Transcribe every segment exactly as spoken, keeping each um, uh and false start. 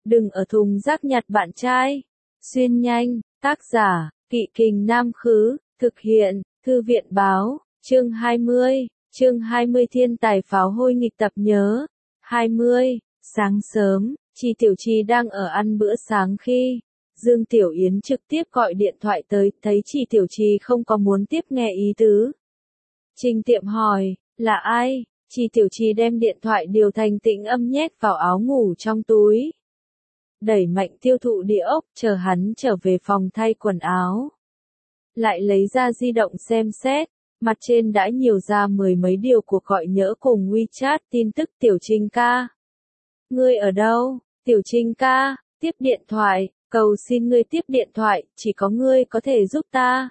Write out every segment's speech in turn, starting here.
Đừng ở thùng rác nhặt bạn trai. Xuyên nhanh, tác giả, Kỵ Kình Nam Khứ, thực hiện, Thư viện Báo, chương hai mươi, chương hai mươi Thiên tài pháo hôi nghịch tập nhớ. hai mươi, sáng sớm, Chi Tiểu Chi đang ở ăn bữa sáng khi Dương Tiểu Yến trực tiếp gọi điện thoại tới, thấy Chi Tiểu Chi không có muốn tiếp nghe ý tứ. Trình Tiệm hỏi, là ai? Chi Tiểu Chi đem điện thoại điều thành tĩnh âm nhét vào áo ngủ trong túi. Đẩy mạnh tiêu thụ địa ốc, chờ hắn trở về phòng thay quần áo. Lại lấy ra di động xem xét, mặt trên đã nhiều ra mười mấy điều cuộc gọi nhỡ cùng WeChat tin tức. Tiểu Trinh ca. Ngươi ở đâu? Tiểu Trinh ca, tiếp điện thoại, cầu xin ngươi tiếp điện thoại, chỉ có ngươi có thể giúp ta.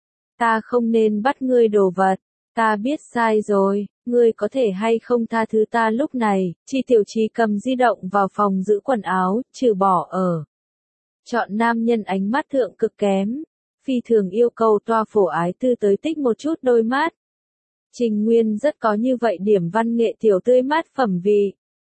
Ta không nên bắt ngươi đồ vật, ta biết sai rồi, ngươi có thể hay không tha thứ ta lúc này. Chi Tiểu Chi cầm di động vào phòng giữ quần áo, trừ bỏ ở. Chọn nam nhân ánh mắt thượng cực kém, phi thường yêu cầu toa phổ ái tư tới tích một chút đôi mắt. Trình Nguyên rất có như vậy điểm văn nghệ tiểu tươi mát phẩm vị.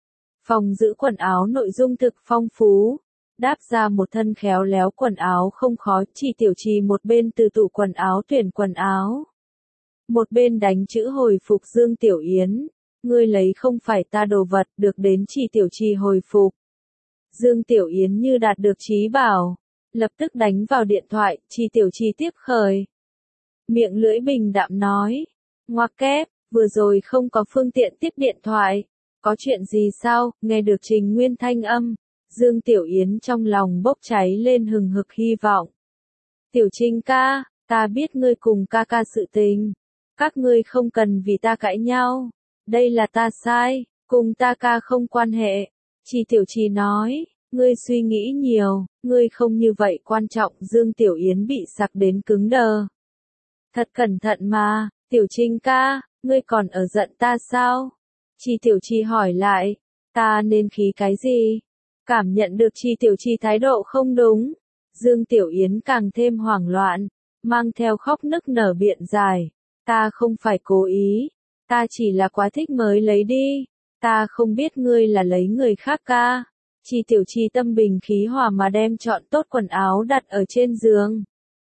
Phòng giữ quần áo nội dung thực phong phú, đáp ra một thân khéo léo quần áo không khó. Chi Tiểu Chi một bên từ tủ quần áo tuyển quần áo, một bên đánh chữ hồi phục Dương Tiểu Yến. Ngươi lấy không phải ta đồ vật, được đến Chi Tiểu Chi hồi phục. Dương Tiểu Yến như đạt được chí bảo, lập tức đánh vào điện thoại. Chi Tiểu Chi tiếp khởi, miệng lưỡi bình đạm nói, ngoặc kép, vừa rồi không có phương tiện tiếp điện thoại. Có chuyện gì sao? Nghe được Trình Nguyên thanh âm, Dương Tiểu Yến trong lòng bốc cháy lên hừng hực hy vọng. Tiểu Trinh ca, ta biết ngươi cùng ca ca sự tình, các ngươi không cần vì ta cãi nhau, đây là ta sai, cùng ta ca không quan hệ. Chi Tiểu Chi nói, ngươi suy nghĩ nhiều, ngươi không như vậy quan trọng. Dương Tiểu Yến bị sặc đến cứng đờ. Thật cẩn thận mà, Tiểu Trinh ca, ngươi còn ở giận ta sao? Chi Tiểu Chi hỏi lại, ta nên khí cái gì? Cảm nhận được Chi Tiểu Chi thái độ không đúng, Dương Tiểu Yến càng thêm hoảng loạn, mang theo khóc nức nở biện giải, ta không phải cố ý, ta chỉ là quá thích mới lấy đi, ta không biết ngươi là lấy người khác ca. Chi Tiểu Chi tâm bình khí hòa mà đem chọn tốt quần áo đặt ở trên giường,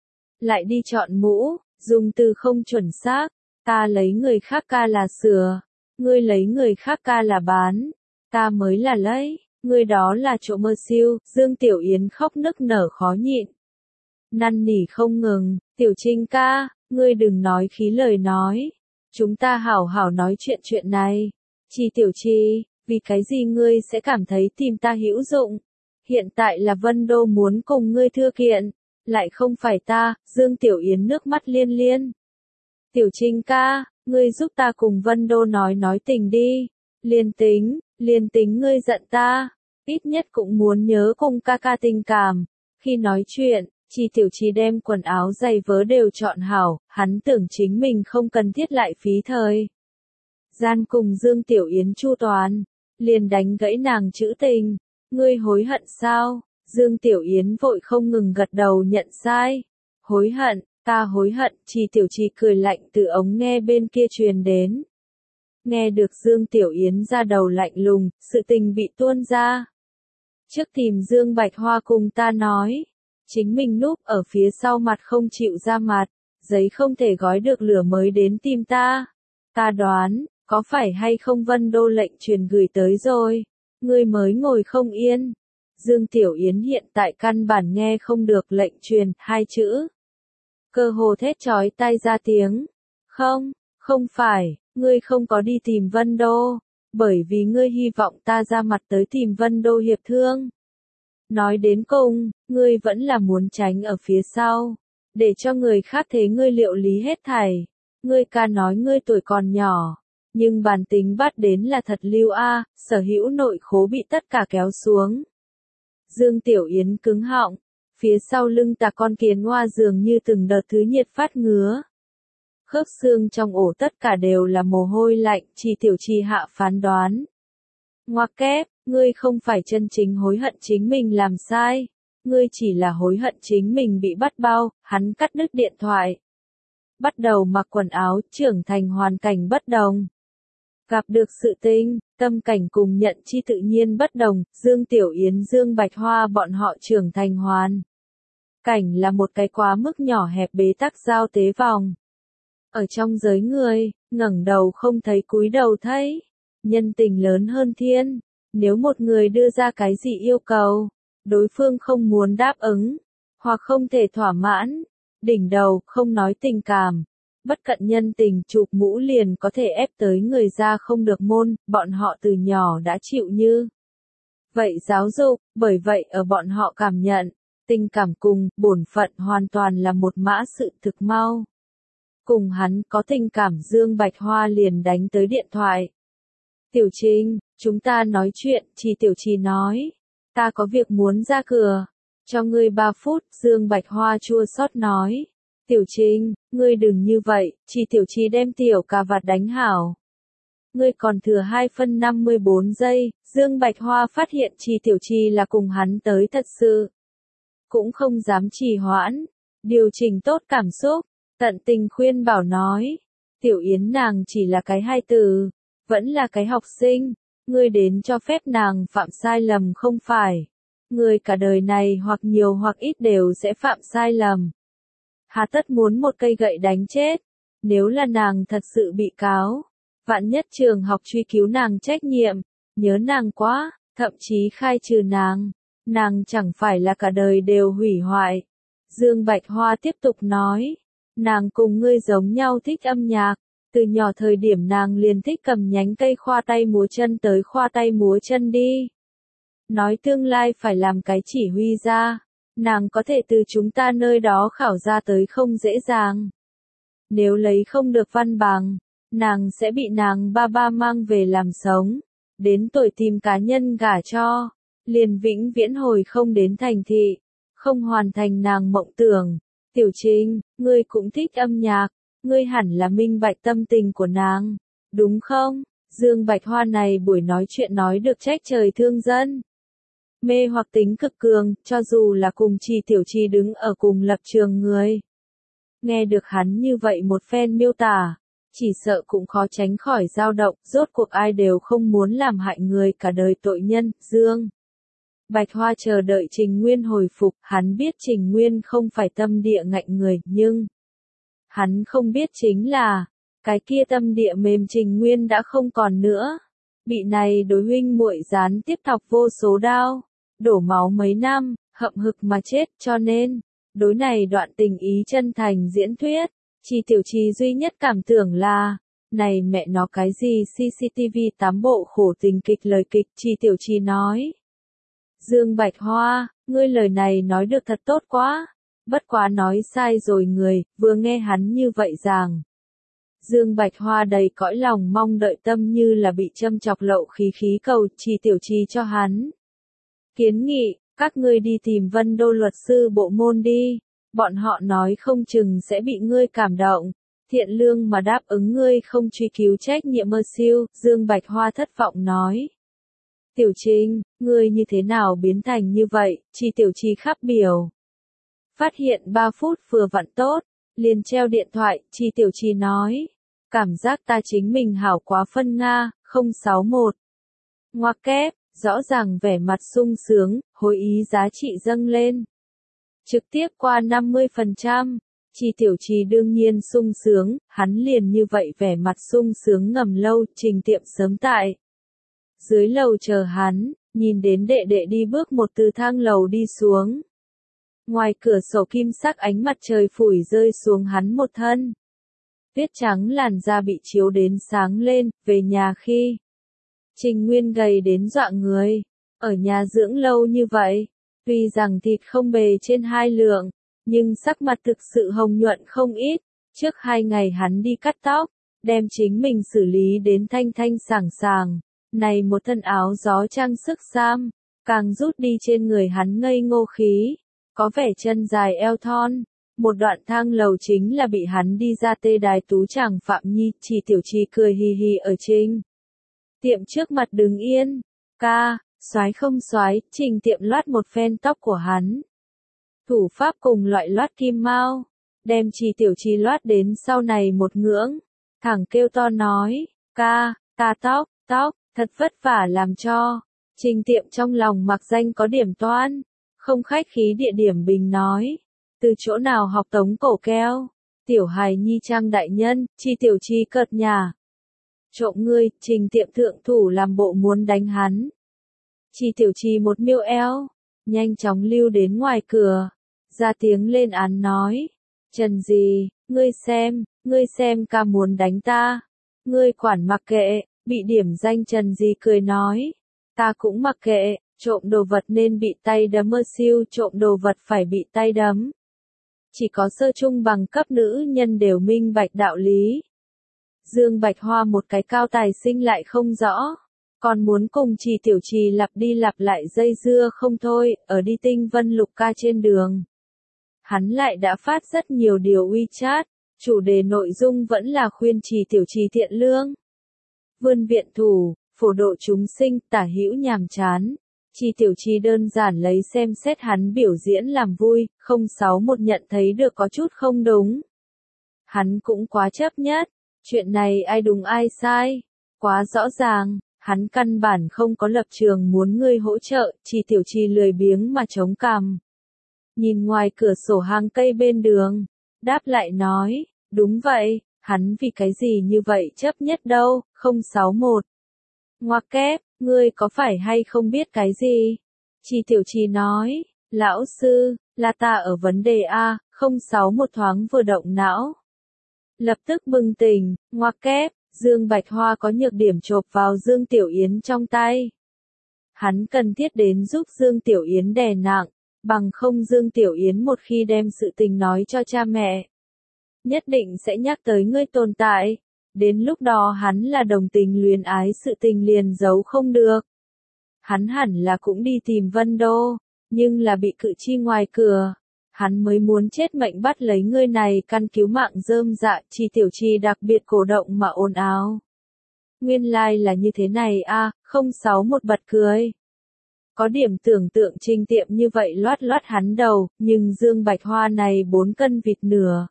lại đi chọn mũ, dùng từ không chuẩn xác, ta lấy người khác ca là sửa, ngươi lấy người khác ca là bán, ta mới là lấy, ngươi đó là trộm mơ siêu. Dương Tiểu Yến khóc nức nở khó nhịn, năn nỉ không ngừng, Tiểu Trinh ca, ngươi đừng nói khí lời nói, chúng ta hảo hảo nói chuyện chuyện này. Chi Tiểu Chi, vì cái gì ngươi sẽ cảm thấy tìm ta hữu dụng? Hiện tại là Vân Đô muốn cùng ngươi thưa kiện, lại không phải ta. Dương Tiểu Yến nước mắt liên liên. Tiểu Trinh ca, ngươi giúp ta cùng Vân Đô nói nói tình đi. Liên tính, liên tính ngươi giận ta, ít nhất cũng muốn nhớ cùng ca ca tình cảm. Khi nói chuyện, Chi Tiểu Chi đem quần áo giày vớ đều chọn hảo, hắn tưởng chính mình không cần thiết lại phí thời gian cùng Dương Tiểu Yến chu toàn, liền đánh gãy nàng chữ tình. Ngươi hối hận sao? Dương Tiểu Yến vội không ngừng gật đầu nhận sai. Hối hận, ta hối hận. Chi Tiểu Chi cười lạnh từ ống nghe bên kia truyền đến. Nghe được Dương Tiểu Yến ra đầu lạnh lùng, sự tình bị tuôn ra. Trước tìm Dương Bạch Hoa cùng ta nói, chính mình núp ở phía sau mặt không chịu ra mặt, giấy không thể gói được lửa mới đến tìm ta. Ta đoán, có phải hay không Vân Đô lệnh truyền gửi tới rồi, ngươi mới ngồi không yên. Dương Tiểu Yến hiện tại căn bản nghe không được lệnh truyền, hai chữ. Cơ hồ thét chói tai ra tiếng. Không, không phải, ngươi không có đi tìm Vân Đô, bởi vì ngươi hy vọng ta ra mặt tới tìm Vân Đô hiệp thương. Nói đến cùng, ngươi vẫn là muốn tránh ở phía sau, để cho người khác thế ngươi liệu lý hết thảy. Ngươi ca nói ngươi tuổi còn nhỏ, nhưng bản tính bắt đến là thật lưu a, sở hữu nội khố bị tất cả kéo xuống. Dương Tiểu Yến cứng họng, phía sau lưng tà con kiến hoa dường như từng đợt thứ nhiệt phát ngứa. Khớp xương trong ổ tất cả đều là mồ hôi lạnh. Chi Tiểu Chi hạ phán đoán. Ngoặc kép, ngươi không phải chân chính hối hận chính mình làm sai, ngươi chỉ là hối hận chính mình bị bắt bao. Hắn cắt đứt điện thoại, bắt đầu mặc quần áo, trưởng thành hoàn cảnh bất đồng. Gặp được sự tình, Tâm cảnh cùng nhận chi tự nhiên bất đồng, Dương Tiểu Yến Dương Bạch Hoa bọn họ trưởng thành hoàn. Cảnh là một cái quá mức nhỏ hẹp bế tắc giao tế vòng. Ở trong giới người, ngẩng đầu không thấy cúi đầu thấy. Nhân tình lớn hơn thiên. Nếu một người đưa ra cái gì yêu cầu, đối phương không muốn đáp ứng, hoặc không thể thỏa mãn, đỉnh đầu không nói tình cảm, bất cận nhân tình chụp mũ liền có thể ép tới người ra không được môn, bọn họ từ nhỏ đã chịu như vậy giáo dục, bởi vậy ở bọn họ cảm nhận, tình cảm cùng bổn phận hoàn toàn là một mã sự thực mau. Cùng hắn có tình cảm Dương Bạch Hoa liền đánh tới điện thoại. Tiểu Trinh, chúng ta nói chuyện, Chi Tiểu Chi nói. Ta có việc muốn ra cửa. Cho ngươi ba phút, Dương Bạch Hoa chua xót nói. Tiểu Trinh, ngươi đừng như vậy, Chi Tiểu Chi đem tiểu cà vạt đánh hảo. Ngươi còn thừa hai phân năm mươi bốn giây, Dương Bạch Hoa phát hiện Chi Tiểu Chi là cùng hắn tới thật sự. Cũng không dám trì hoãn, điều chỉnh tốt cảm xúc, tận tình khuyên bảo nói. Tiểu Yến nàng chỉ là cái hai từ, vẫn là cái học sinh, ngươi đến cho phép nàng phạm sai lầm không phải. Ngươi cả đời này hoặc nhiều hoặc ít đều sẽ phạm sai lầm. Hà tất muốn một cây gậy đánh chết, nếu là nàng thật sự bị cáo, vạn nhất trường học truy cứu nàng trách nhiệm, nhớ nàng quá, thậm chí khai trừ nàng, nàng chẳng phải là cả đời đều hủy hoại. Dương Bạch Hoa tiếp tục nói, nàng cùng ngươi giống nhau thích âm nhạc, từ nhỏ thời điểm nàng liền thích cầm nhánh cây khoa tay múa chân tới khoa tay múa chân đi. Nói tương lai phải làm cái chỉ huy ra, nàng có thể từ chúng ta nơi đó khảo ra tới không dễ dàng. Nếu lấy không được văn bằng, nàng sẽ bị nàng ba ba mang về làm sống, đến tuổi tìm cá nhân gả cho, liền vĩnh viễn hồi không đến thành thị, không hoàn thành nàng mộng tưởng. Tiểu Trinh, ngươi cũng thích âm nhạc, ngươi hẳn là minh bạch tâm tình của nàng, đúng không? Dương Bạch Hoa này buổi nói chuyện nói được trách trời thương dân. Mê hoặc tính cực cường, cho dù là cùng Chi Tiểu Chi đứng ở cùng lập trường người. Nghe được hắn như vậy một phen miêu tả, chỉ sợ cũng khó tránh khỏi dao động, rốt cuộc ai đều không muốn làm hại người cả đời tội nhân, Dương. Bạch Hoa chờ đợi Trình Nguyên hồi phục, hắn biết Trình Nguyên không phải tâm địa ngạnh người, nhưng hắn không biết chính là, cái kia tâm địa mềm Trình Nguyên đã không còn nữa. Bị này đối huynh muội gián tiếp thọc vô số đao, đổ máu mấy năm, hậm hực mà chết, cho nên, đối này đoạn tình ý chân thành diễn thuyết, Chi Tiểu Chi duy nhất cảm tưởng là, này mẹ nó cái gì xê xê tê vê tám bộ khổ tình kịch lời kịch, Chi Tiểu Chi nói. Dương Bạch Hoa, ngươi lời này nói được thật tốt quá, bất quá nói sai rồi người, vừa nghe hắn như vậy rằng. Dương Bạch Hoa đầy cõi lòng mong đợi tâm như là bị châm chọc lậu khí khí cầu, Chi Tiểu Chi cho hắn. Kiến nghị, các ngươi đi tìm Vân Đô luật sư bộ môn đi, bọn họ nói không chừng sẽ bị ngươi cảm động, thiện lương mà đáp ứng ngươi không truy cứu trách nhiệm mơ siêu, Dương Bạch Hoa thất vọng nói. Tiểu Trinh, ngươi như thế nào biến thành như vậy, Chi Tiểu Chi khắp biểu. Phát hiện ba phút vừa vặn tốt, liền treo điện thoại, Chi Tiểu Chi nói. Cảm giác ta chính mình hảo quá phân Nga, không sáu mốt. Ngoặc kép, rõ ràng vẻ mặt sung sướng, hồi ý giá trị dâng lên. Trực tiếp qua năm mươi phần trăm, Chi Tiểu Chi đương nhiên sung sướng, hắn liền như vậy vẻ mặt sung sướng ngầm lâu, Trình Tiệm sớm tại. Dưới lầu chờ hắn, nhìn đến đệ đệ đi bước một từ thang lầu đi xuống. Ngoài cửa sổ kim sắc ánh mặt trời phủi rơi xuống hắn một thân. Tuyết trắng làn da bị chiếu đến sáng lên, về nhà khi. Trình Nguyên gầy đến dọa người, ở nhà dưỡng lâu như vậy, tuy rằng thịt không bề trên hai lượng, nhưng sắc mặt thực sự hồng nhuận không ít. Trước hai ngày hắn đi cắt tóc, đem chính mình xử lý đến thanh thanh sảng sàng. Này một thân áo gió trang sức sam, càng rút đi trên người hắn ngây ngô khí, có vẻ chân dài eo thon. Một đoạn thang lầu chính là bị hắn đi ra tê đài tú chàng Phạm Nhi, Chi Tiểu Chi cười hì hì ở Trình Tiệm trước mặt đứng yên. Ca, soái không soái, Trình Tiệm loát một phen tóc của hắn. Thủ pháp cùng loại loát kim mao, đem Chi Tiểu Chi loát đến sau này một ngưỡng, thẳng kêu to nói, ca, ta tóc, tóc, Thật vất vả làm cho. Trình Tiệm trong lòng mặc danh có điểm toan. Không khách khí địa điểm bình nói. Từ chỗ nào học tống cổ keo? Tiểu hài nhi trang đại nhân, Chi Tiểu Chi cợt nhả. Trộm ngươi, Trình Tiệm thượng thủ làm bộ muốn đánh hắn. Chi Tiểu Chi một miêu eo, nhanh chóng lưu đến ngoài cửa, ra tiếng lên án nói. Trần gì, ngươi xem, ngươi xem ca muốn đánh ta. Ngươi quản mặc kệ, bị điểm danh Trần gì cười nói. Ta cũng mặc kệ, trộm đồ vật nên bị tay đấm mơ siêu, trộm đồ vật phải bị tay đấm. Chỉ có sơ trung bằng cấp nữ nhân đều minh bạch đạo lý. Dương Bạch Hoa một cái cao tài sinh lại không rõ. Còn muốn cùng Trì Tiểu Trì lặp đi lặp lại dây dưa không thôi, ở đi Tinh Vân Lục ca trên đường. Hắn lại đã phát rất nhiều điều WeChat, chủ đề nội dung vẫn là khuyên Trì Tiểu Trì thiện lương. Vươn viện thủ, phổ độ chúng sinh, tả hữu nhàm chán. Trì Tiểu Trì đơn giản lấy xem xét hắn biểu diễn làm vui, không sáu một nhận thấy được có chút không đúng. Hắn cũng quá chấp nhất, chuyện này ai đúng ai sai, quá rõ ràng. Hắn căn bản không có lập trường muốn ngươi hỗ trợ, Trì Tiểu Trì lười biếng mà chống cằm. Nhìn ngoài cửa sổ hàng cây bên đường, đáp lại nói, đúng vậy, hắn vì cái gì như vậy chấp nhất đâu, không sáu một. Ngoặc kép, ngươi có phải hay không biết cái gì? Trì Tiểu Trì nói, lão sư, là ta ở vấn đề A, không sáu một thoáng vừa động não. Lập tức bừng tỉnh, ngoặc kép. Dương Bạch Hoa có nhược điểm chộp vào Dương Tiểu Yến trong tay. Hắn cần thiết đến giúp Dương Tiểu Yến đè nặng, bằng không Dương Tiểu Yến một khi đem sự tình nói cho cha mẹ. Nhất định sẽ nhắc tới ngươi tồn tại, đến lúc đó hắn là đồng tình luyến ái sự tình liền giấu không được. Hắn hẳn là cũng đi tìm Vân Đô, nhưng là bị cự chi ngoài cửa. Hắn mới muốn chết mệnh bắt lấy ngươi này căn cứu mạng rơm dạ, Trì Tiểu Trì đặc biệt cổ động mà ồn ào. Nguyên lai like là như thế này a, không sáu một bật cười. Có điểm tưởng tượng Trình Tiệm như vậy loát loát hắn đầu, nhưng Dương Bạch Hoa này bốn cân vịt nửa.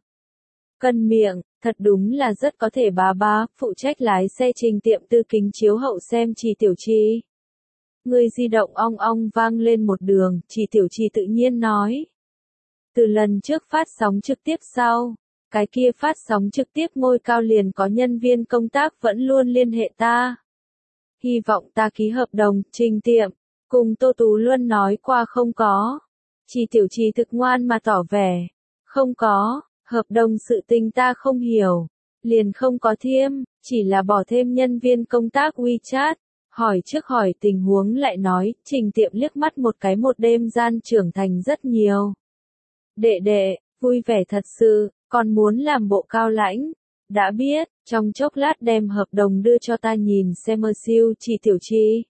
Cân miệng, thật đúng là rất có thể bá bá, phụ trách lái xe Trình Tiệm từ kính chiếu hậu xem Trì Tiểu Trì. Người di động ong ong vang lên một đường, Trì Tiểu Trì tự nhiên nói. Từ lần trước phát sóng trực tiếp sau, cái kia phát sóng trực tiếp ngôi cao liền có nhân viên công tác vẫn luôn liên hệ ta. Hy vọng ta ký hợp đồng, Trình Tiệm, cùng Tô Tú Luân nói qua không có. Trì Tiểu Trì thực ngoan mà tỏ vẻ, không có, hợp đồng sự tình ta không hiểu, liền không có thiêm, chỉ là bỏ thêm nhân viên công tác WeChat. Hỏi trước hỏi tình huống lại nói, Trình Tiệm liếc mắt một cái một đêm gian trưởng thành rất nhiều. Đệ đệ, vui vẻ thật sự, còn muốn làm bộ cao lãnh. Đã biết, trong chốc lát đem hợp đồng đưa cho ta nhìn xem mơ siêu, Trì Tiểu Trì.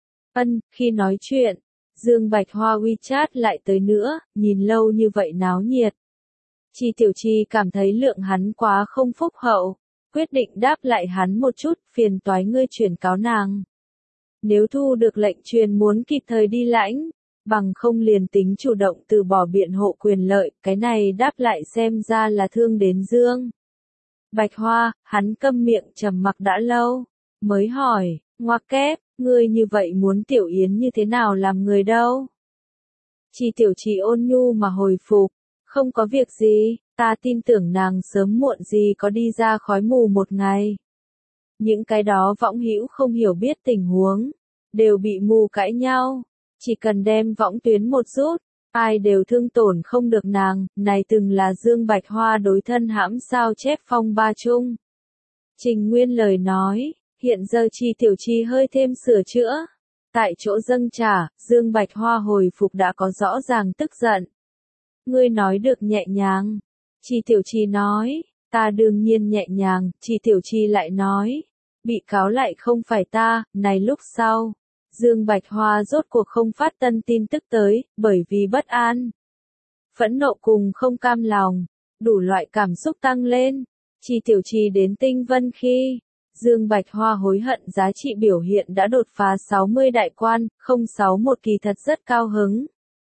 Ân, khi nói chuyện, Dương Bạch Hoa WeChat lại tới nữa, nhìn lâu như vậy náo nhiệt. Trì Tiểu Trì cảm thấy lượng hắn quá không phúc hậu, quyết định đáp lại hắn một chút, phiền toái ngươi chuyển cáo nàng. Nếu thu được lệnh truyền muốn kịp thời đi lãnh. Bằng không liền tính chủ động từ bỏ biện hộ quyền lợi, cái này đáp lại xem ra là thương đến Dương. Bạch Hoa, hắn câm miệng trầm mặc đã lâu, mới hỏi, ngoặc kép, ngươi như vậy muốn Tiểu Yến như thế nào làm người đâu? Trì Tiểu Trì ôn nhu mà hồi phục, không có việc gì, ta tin tưởng nàng sớm muộn gì có đi ra khói mù một ngày. Những cái đó võng hữu không hiểu biết tình huống, đều bị mù cãi nhau. Chỉ cần đem võng tuyến một rút, ai đều thương tổn không được nàng, này từng là Dương Bạch Hoa đối thân hãm sao chép phong ba chung. Trình Nguyên lời nói, hiện giờ Trì Tiểu Trì hơi thêm sửa chữa. Tại chỗ dâng trả, Dương Bạch Hoa hồi phục đã có rõ ràng tức giận. Ngươi nói được nhẹ nhàng. Trì Tiểu Trì nói, ta đương nhiên nhẹ nhàng, Trì Tiểu Trì lại nói, bị cáo lại không phải ta, này lúc sau. Dương Bạch Hoa rốt cuộc không phát tân tin tức tới, bởi vì bất an. Phẫn nộ cùng không cam lòng, đủ loại cảm xúc tăng lên. Trì Tiểu Trì đến Tinh Vân khi, Dương Bạch Hoa hối hận giá trị biểu hiện đã đột phá sáu mươi đại quan, không sáu một kỳ thật rất cao hứng.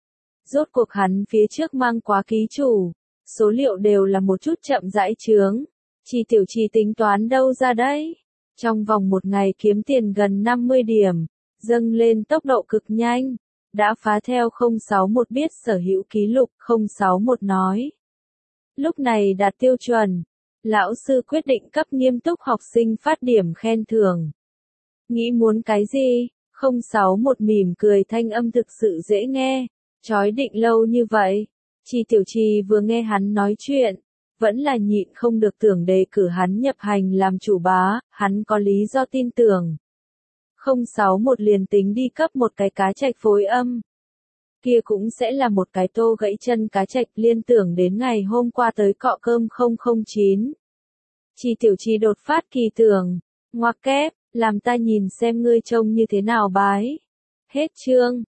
Rốt cuộc hắn phía trước mang quá ký chủ, số liệu đều là một chút chậm rãi chướng. Trì Tiểu Trì tính toán đâu ra đấy? Trong vòng một ngày kiếm tiền gần năm mươi điểm, dâng lên tốc độ cực nhanh, đã phá theo không sáu một biết sở hữu ký lục, không sáu một nói. Lúc này đạt tiêu chuẩn, lão sư quyết định cấp nghiêm túc học sinh phát điểm khen thưởng. Nghĩ muốn cái gì? không sáu một mỉm cười thanh âm thực sự dễ nghe, chói định lâu như vậy. Chi Tiểu Trì vừa nghe hắn nói chuyện, vẫn là nhịn không được tưởng đề cử hắn nhập hành làm chủ bá, hắn có lý do tin tưởng. không sáu một liền tính đi cấp một cái cá trạch phối âm. Kia cũng sẽ là một cái tô gãy chân cá trạch, liên tưởng đến ngày hôm qua tới cọ cơm không không chín. Chi Tiểu Trì đột phát kỳ tưởng, ngoặc kép, làm ta nhìn xem ngươi trông như thế nào bái. Hết chương.